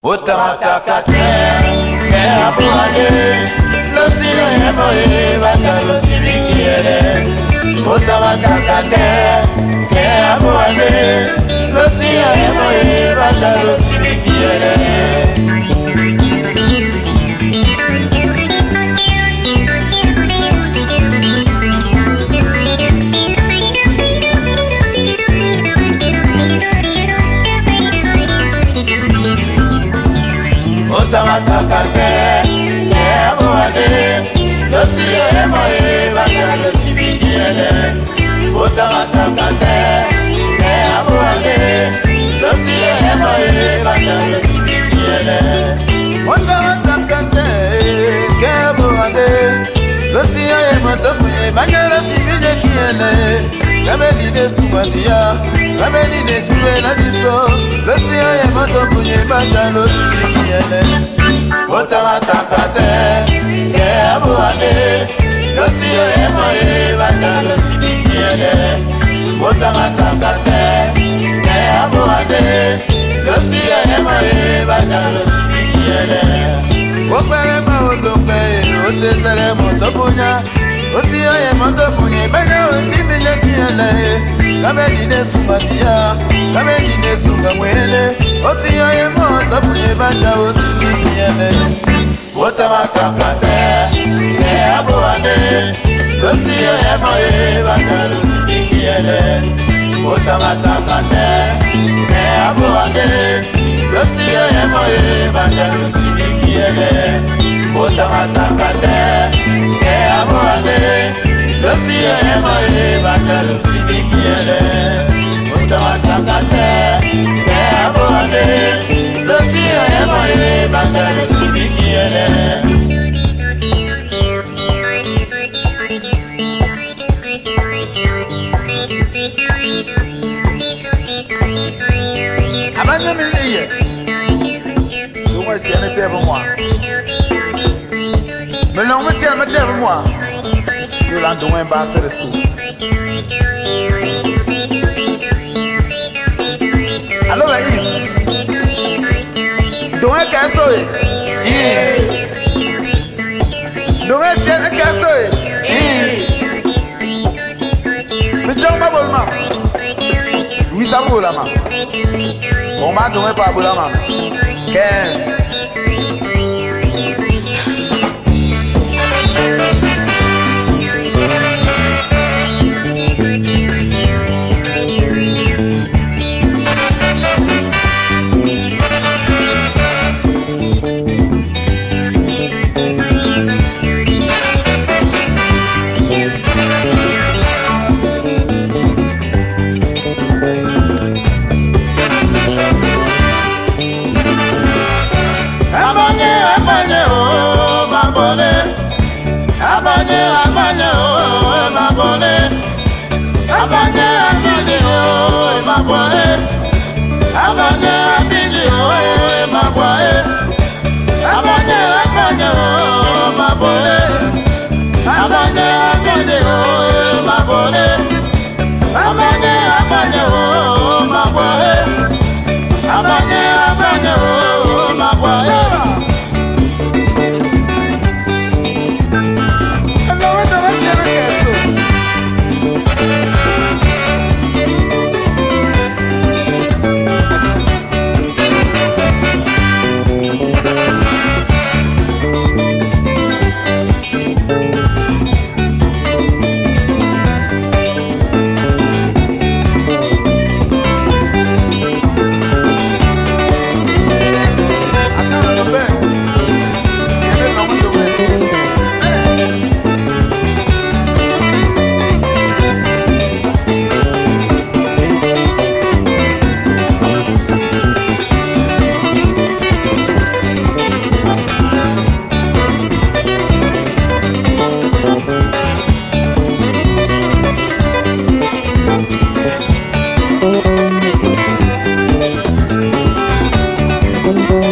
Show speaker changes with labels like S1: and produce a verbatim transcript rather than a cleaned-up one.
S1: Otamataka ke abuade losiro emoye bata losibikiele. Otamataka ke abuade losiro emoye bata losibikiele. Otamataka ke abuade losiro emoye bata losibikiele. Otamataka ke abuade losiro emoye bata losibikiele. Otamataka ke abuade losiro emoye bata losibikiele. Kabeni de sumadia, kabeni de tuwe na diso, losi oye moto kunye bata losi bikiele. Otamataka ke abuade, losi oye moye bata losi bikiele. Otamataka ke abuade, losi oye moye bata losi bikiele. Opere ma olokwe, osesere moto punya. Osi oye moto punye bega osi bije kiele. Kabeni de sumadia, kabeni de sugamwele. Osi oye moto punye bega osi kiele. Otamataka ke abuade, osi oye moye bega osi kiele. Otamataka ke abuade, osi oye moye bega osi kiele. Otamataka ke abuade, losi oye moye bata losi bikiele. Otamataka ke abuade, losi oye moye bata losi bikiele. Abanya miliye, tumo si ane tebe moi. Mais non, monsieur, mettez-moi. Je l'en donne un bas sur le sou. Allô, Yves. Donne un casseau. Yves. Donne un ciel, un casseau. Yves. Mais tu as pas bon, maman. Oui, ça vaut la main. On m'a donné pas bon, la main. Qu'est-ce? Abanye, abanye, oh, ma bonne. Abanye, abanye, oh, ma bonne. Abanye, abanye, oh, ma bonne. Abanye, abanye, oh, ma bonne. Abanye, abanye, oh, ma bonne. Abanye, abanye, oh, ma bonne. Abanye, abanye, oh, ma bonne.
S2: Thank you.